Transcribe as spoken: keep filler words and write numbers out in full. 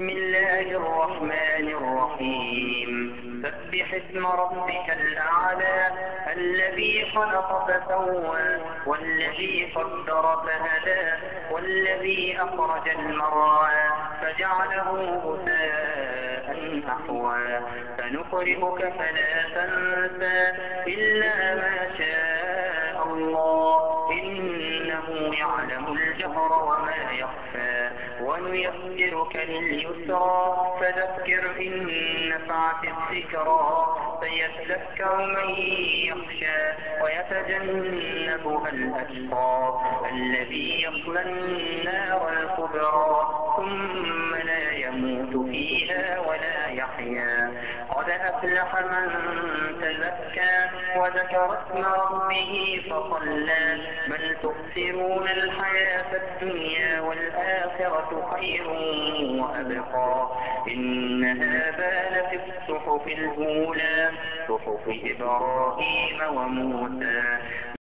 بسم الله الرحمن الرحيم سبح اسم ربك الأعلى الذي خلق فسوى والذي قدر فهدى والذي أخرج المرعى فجعله غثاء أحوى سنقرئك فلا تنسى إلا ما شاء الله إنه يعلم الجهر وما يخفى ونيسرك لليسرى فذكر إن نفعت الذكرى سيذكر من يخشى ويتجنبها الأشقى الذي يصلى النار الكبرى ثم لا يموت فيها ولا يحيا قد أفلح من تزكى وذكر اسم ربه فصلى بل تؤثرون الحياة الدنيا والآخرة خير وأبقى إن هذا لفي الصحف الأولى صحف إبراهيم وموسى